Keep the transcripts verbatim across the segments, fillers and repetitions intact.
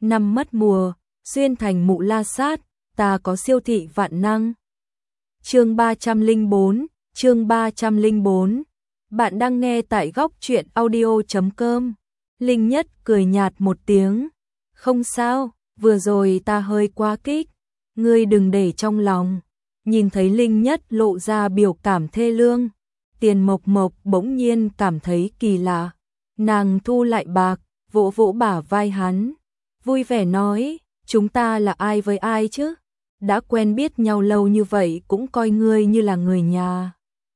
năm mất mùa, xuyên thành mụ la sát, ta có siêu thị vạn năng. Chương ba trăm lẻ bốn, chương ba trăm lẻ bốn. Bạn đang nghe tại góc truyện audio chấm com. Linh Nhất cười nhạt một tiếng. Không sao, vừa rồi ta hơi quá kích. Ngươi đừng để trong lòng. Nhìn thấy Linh Nhất lộ ra biểu cảm thê lương. Tiền Mộc Mộc bỗng nhiên cảm thấy kỳ lạ. Nàng thu lại bạc, vỗ vỗ bả vai hắn. Vui vẻ nói, chúng ta là ai với ai chứ? Đã quen biết nhau lâu như vậy cũng coi ngươi như là người nhà.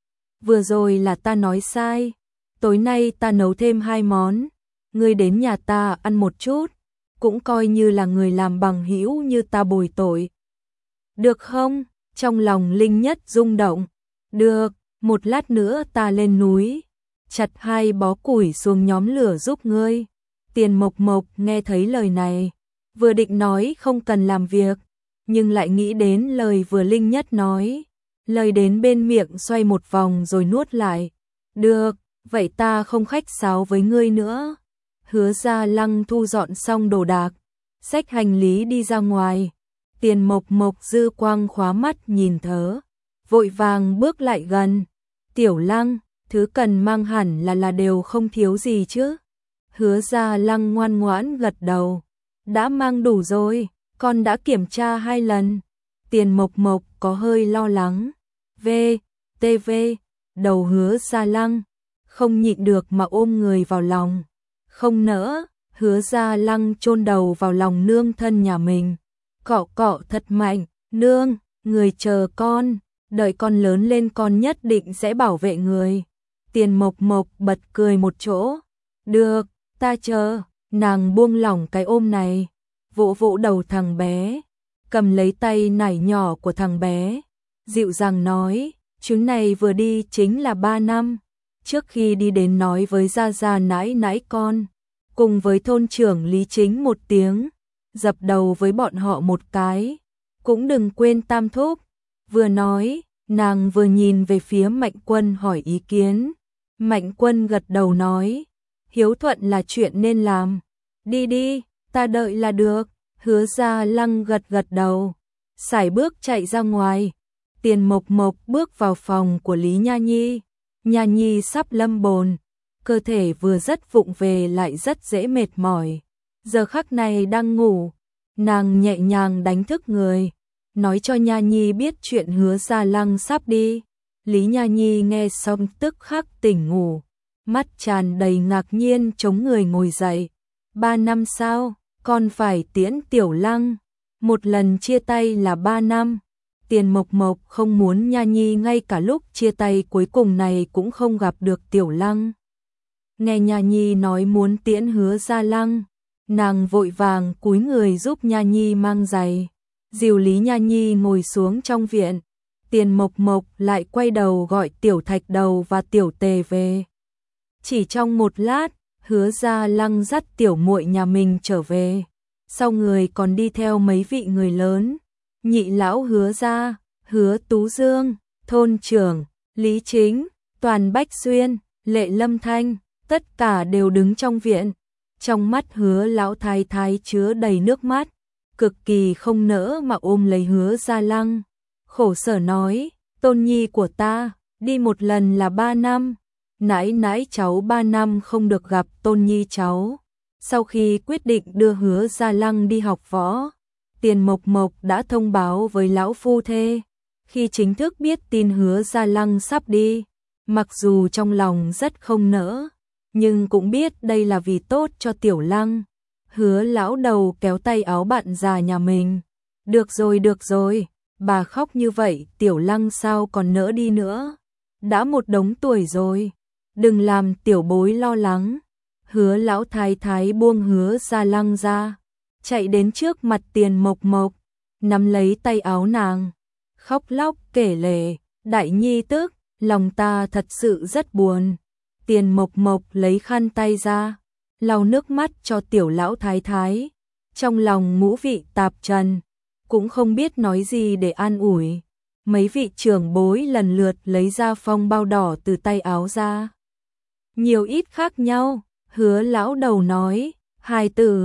Vừa rồi là ta nói sai. Tối nay ta nấu thêm hai món. Ngươi đến nhà ta ăn một chút. Cũng coi như là người làm bằng hữu như ta bồi tội. Được không? Trong lòng Linh Nhất rung động. Được, một lát nữa ta lên núi. Chặt hai bó củi xuống nhóm lửa giúp ngươi. Tiền Mộc Mộc nghe thấy lời này. Vừa định nói không cần làm việc. Nhưng lại nghĩ đến lời vừa Linh Nhất nói. Lời đến bên miệng xoay một vòng rồi nuốt lại. Được, vậy ta không khách sáo với ngươi nữa. Hứa Gia Lăng thu dọn xong đồ đạc. Xách hành lý đi ra ngoài. Tiền Mộc Mộc dư quang khóa mắt nhìn thớ. Vội vàng bước lại gần. Tiểu Lăng, thứ cần mang hẳn là là đều không thiếu gì chứ. Hứa Gia Lăng ngoan ngoãn gật đầu. Đã mang đủ rồi, con đã kiểm tra hai lần. Tiền Mộc Mộc có hơi lo lắng. V, tê vê, đầu Hứa Gia Lăng. Không nhịn được mà ôm người vào lòng. Không nỡ, Hứa Gia Lăng chôn đầu vào lòng nương thân nhà mình. Cọ cọ thật mạnh, nương, người chờ con. Đợi con lớn lên con nhất định sẽ bảo vệ người. Tiền Mộc Mộc bật cười một chỗ. Được, ta chờ. Nàng buông lỏng cái ôm này. Vỗ vỗ đầu thằng bé. Cầm lấy tay nải nhỏ của thằng bé. Dịu dàng nói. Chuyến này vừa đi chính là ba năm. Trước khi đi đến nói với Gia Gia nãi nãi con. Cùng với thôn trưởng Lý Chính một tiếng. Dập đầu với bọn họ một cái. Cũng đừng quên tam thúc. Vừa nói, nàng vừa nhìn về phía Mạnh Quân hỏi ý kiến. Mạnh Quân gật đầu nói, hiếu thuận là chuyện nên làm. Đi đi, ta đợi là được. Hứa Gia Lăng gật gật đầu. Sải bước chạy ra ngoài. Tiền Mộc Mộc bước vào phòng của Lý Nha Nhi. Nha Nhi sắp lâm bồn. Cơ thể vừa rất vụng về lại rất dễ mệt mỏi. Giờ khắc này đang ngủ. Nàng nhẹ nhàng đánh thức người. Nói cho Nha Nhi biết chuyện Hứa Gia Lăng sắp đi. Lý Nha Nhi nghe xong tức khắc tỉnh ngủ. Mắt tràn đầy ngạc nhiên chống người ngồi dậy. Ba năm sao, con phải tiễn Tiểu Lăng. Một lần chia tay là ba năm. Tiền Mộc Mộc không muốn Nha Nhi ngay cả lúc chia tay cuối cùng này cũng không gặp được Tiểu Lăng. Nghe Nha Nhi nói muốn tiễn Hứa Gia Lăng. Nàng vội vàng cúi người giúp Nha Nhi mang giày. Dìu Lý Nha Nhi ngồi xuống trong viện. Tiền Mộc Mộc lại quay đầu gọi Tiểu Thạch Đầu và Tiểu Tề về. Chỉ trong một lát, Hứa Gia Lăng dắt tiểu muội nhà mình trở về. Sau người còn đi theo mấy vị người lớn. Nhị lão Hứa Gia, Hứa Tú Dương, thôn trưởng, Lý Chính, Toàn Bách Xuyên, Lệ Lâm Thanh, tất cả đều đứng trong viện. Trong mắt Hứa lão thái thái chứa đầy nước mắt. Cực kỳ không nỡ mà ôm lấy Hứa Gia Lăng. Khổ sở nói, tôn nhi của ta, đi một lần là ba năm. Nãi nãi cháu ba năm không được gặp tôn nhi cháu. Sau khi quyết định đưa Hứa Gia Lăng đi học võ, Tiền Mộc Mộc đã thông báo với lão phu thê. Khi chính thức biết tin Hứa Gia Lăng sắp đi, mặc dù trong lòng rất không nỡ, nhưng cũng biết đây là vì tốt cho Tiểu Lăng. Hứa lão đầu kéo tay áo bạn già nhà mình. Được rồi được rồi, bà khóc như vậy Tiểu Lăng sao còn nỡ đi nữa. Đã một đống tuổi rồi, đừng làm tiểu bối lo lắng. Hứa lão thái thái buông Hứa Gia Lăng ra. Chạy đến trước mặt Tiền Mộc Mộc. Nắm lấy tay áo nàng. Khóc lóc kể lể. Đại nhi tức, lòng ta thật sự rất buồn. Tiền Mộc Mộc lấy khăn tay ra. Lau nước mắt cho tiểu lão thái thái. Trong lòng ngũ vị tạp trần. Cũng không biết nói gì để an ủi. Mấy vị trưởng bối lần lượt lấy ra phong bao đỏ từ tay áo ra. Nhiều ít khác nhau. Hứa lão đầu nói. Hài tử,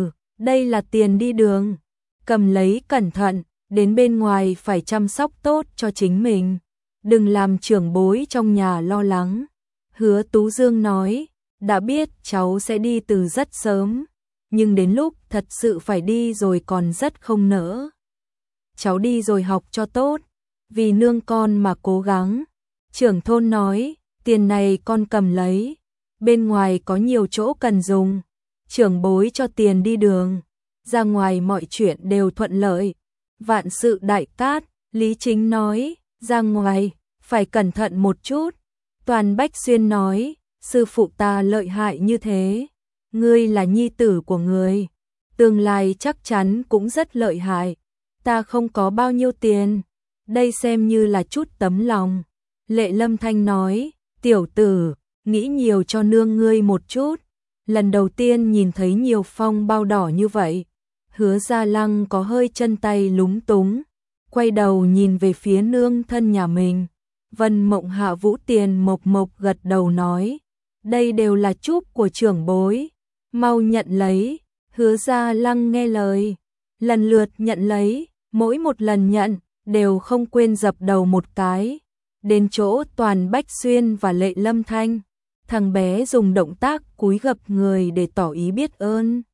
đây là tiền đi đường, cầm lấy cẩn thận, đến bên ngoài phải chăm sóc tốt cho chính mình, đừng làm trưởng bối trong nhà lo lắng. Hứa Tú Dương nói, đã biết cháu sẽ đi từ rất sớm, nhưng đến lúc thật sự phải đi rồi còn rất không nỡ. Cháu đi rồi học cho tốt, vì nương con mà cố gắng. Trưởng thôn nói, tiền này con cầm lấy, bên ngoài có nhiều chỗ cần dùng, trưởng bối cho tiền đi đường, ra ngoài mọi chuyện đều thuận lợi. Vạn sự đại cát, Lý Chính nói, ra ngoài, phải cẩn thận một chút. Toàn Bách Xuyên nói, sư phụ ta lợi hại như thế, ngươi là nhi tử của người, tương lai chắc chắn cũng rất lợi hại. Ta không có bao nhiêu tiền, đây xem như là chút tấm lòng. Lệ Lâm Thanh nói, tiểu tử, nghĩ nhiều cho nương ngươi một chút. Lần đầu tiên nhìn thấy nhiều phong bao đỏ như vậy, Hứa Gia Lăng có hơi chân tay lúng túng, quay đầu nhìn về phía nương thân nhà mình. Vân Mộng Hạ Vũ Tiền mộc mộc gật đầu nói, đây đều là chúp của trưởng bối, mau nhận lấy. Hứa Gia Lăng nghe lời, lần lượt nhận lấy, mỗi một lần nhận, đều không quên dập đầu một cái. Đến chỗ Toàn Bách Xuyên và Lệ Lâm Thanh, thằng bé dùng động tác cúi gập người để tỏ ý biết ơn.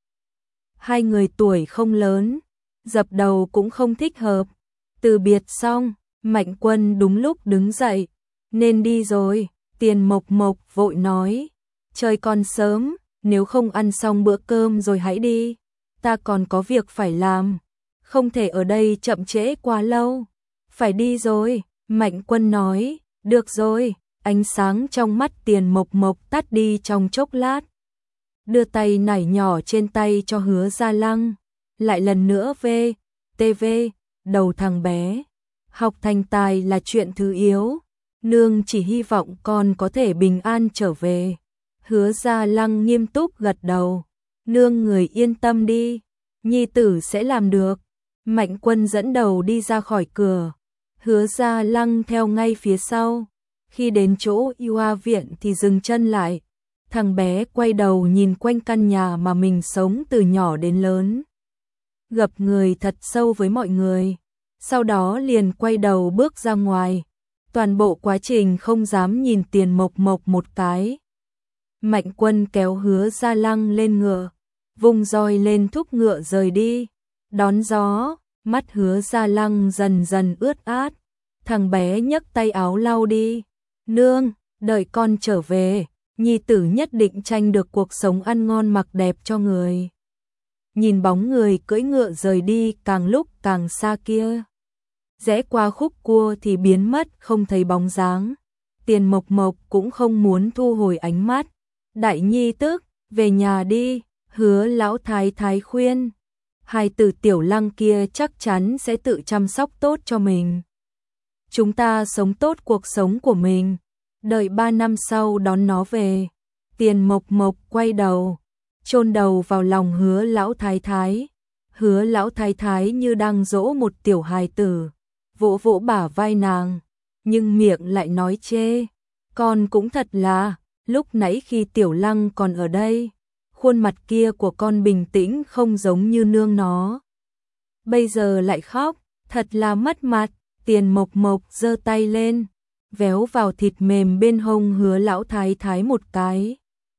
Hai người tuổi không lớn, dập đầu cũng không thích hợp. Từ biệt xong, Mạnh Quân đúng lúc đứng dậy, nên đi rồi. Tiền Mộc Mộc vội nói, trời còn sớm, nếu không ăn xong bữa cơm rồi hãy đi, ta còn có việc phải làm, không thể ở đây chậm trễ quá lâu. Phải đi rồi, Mạnh Quân nói, được rồi. Ánh sáng trong mắt Tiền Mộc Mộc tắt đi trong chốc lát, đưa tay nải nhỏ trên tay cho Hứa Gia Lăng, lại lần nữa về, tê vê, đầu thằng bé. Học thành tài là chuyện thứ yếu, nương chỉ hy vọng con có thể bình an trở về. Hứa Gia Lăng nghiêm túc gật đầu, nương người yên tâm đi, nhi tử sẽ làm được. Mạnh Quân dẫn đầu đi ra khỏi cửa, Hứa Gia Lăng theo ngay phía sau. Khi đến chỗ y khoa viện thì dừng chân lại, thằng bé quay đầu nhìn quanh căn nhà mà mình sống từ nhỏ đến lớn, gập người thật sâu với mọi người, sau đó liền quay đầu bước ra ngoài. Toàn bộ quá trình không dám nhìn Tiền Mộc Mộc một cái. Mạnh Quân kéo Hứa Gia Lăng lên ngựa, vung roi lên thúc ngựa rời đi. Đón gió, mắt Hứa Gia Lăng dần dần ướt át, thằng bé nhấc tay áo lau đi. Nương, đợi con trở về, nhi tử nhất định tranh được cuộc sống ăn ngon mặc đẹp cho người. Nhìn bóng người cưỡi ngựa rời đi càng lúc càng xa kia, rẽ qua khúc cua thì biến mất không thấy bóng dáng. Tiền Mộc Mộc cũng không muốn thu hồi ánh mắt. Đại nhi tức, về nhà đi, Hứa lão thái thái khuyên. Hai tử Tiểu Lăng kia chắc chắn sẽ tự chăm sóc tốt cho mình. Chúng ta sống tốt cuộc sống của mình, đợi ba năm sau đón nó về. Tiền Mộc Mộc quay đầu, chôn đầu vào lòng Hứa lão thái thái. Hứa lão thái thái như đang dỗ một tiểu hài tử, vỗ vỗ bả vai nàng, nhưng miệng lại nói chê. Con cũng thật là, lúc nãy khi Tiểu Lăng còn ở đây, khuôn mặt kia của con bình tĩnh không giống như nương nó. Bây giờ lại khóc, thật là mất mặt. Tiền Mộc Mộc giơ tay lên, véo vào thịt mềm bên hông Hứa lão thái thái một cái.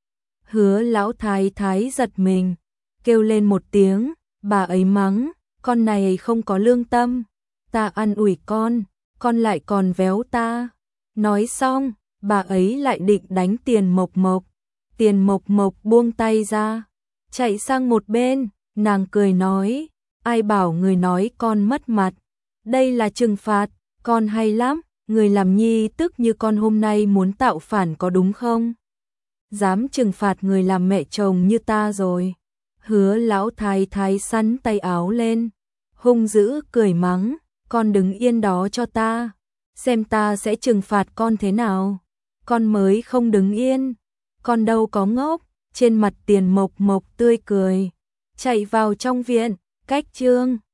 Hứa lão thái thái giật mình, kêu lên một tiếng, bà ấy mắng, con này không có lương tâm, ta ăn ủi con, con lại còn véo ta. Nói xong, bà ấy lại định đánh Tiền Mộc Mộc. Tiền Mộc Mộc buông tay ra, chạy sang một bên, nàng cười nói, ai bảo người nói con mất mặt, đây là trừng phạt, con hay lắm, người làm nhi tức như con hôm nay muốn tạo phản có đúng không? Dám trừng phạt người làm mẹ chồng như ta rồi. Hứa lão thái thái sắn tay áo lên, hung dữ cười mắng, con đứng yên đó cho ta, xem ta sẽ trừng phạt con thế nào. Con mới không đứng yên, con đâu có ngốc. Trên mặt Tiền Mộc Mộc tươi cười, chạy vào trong viện, cách chương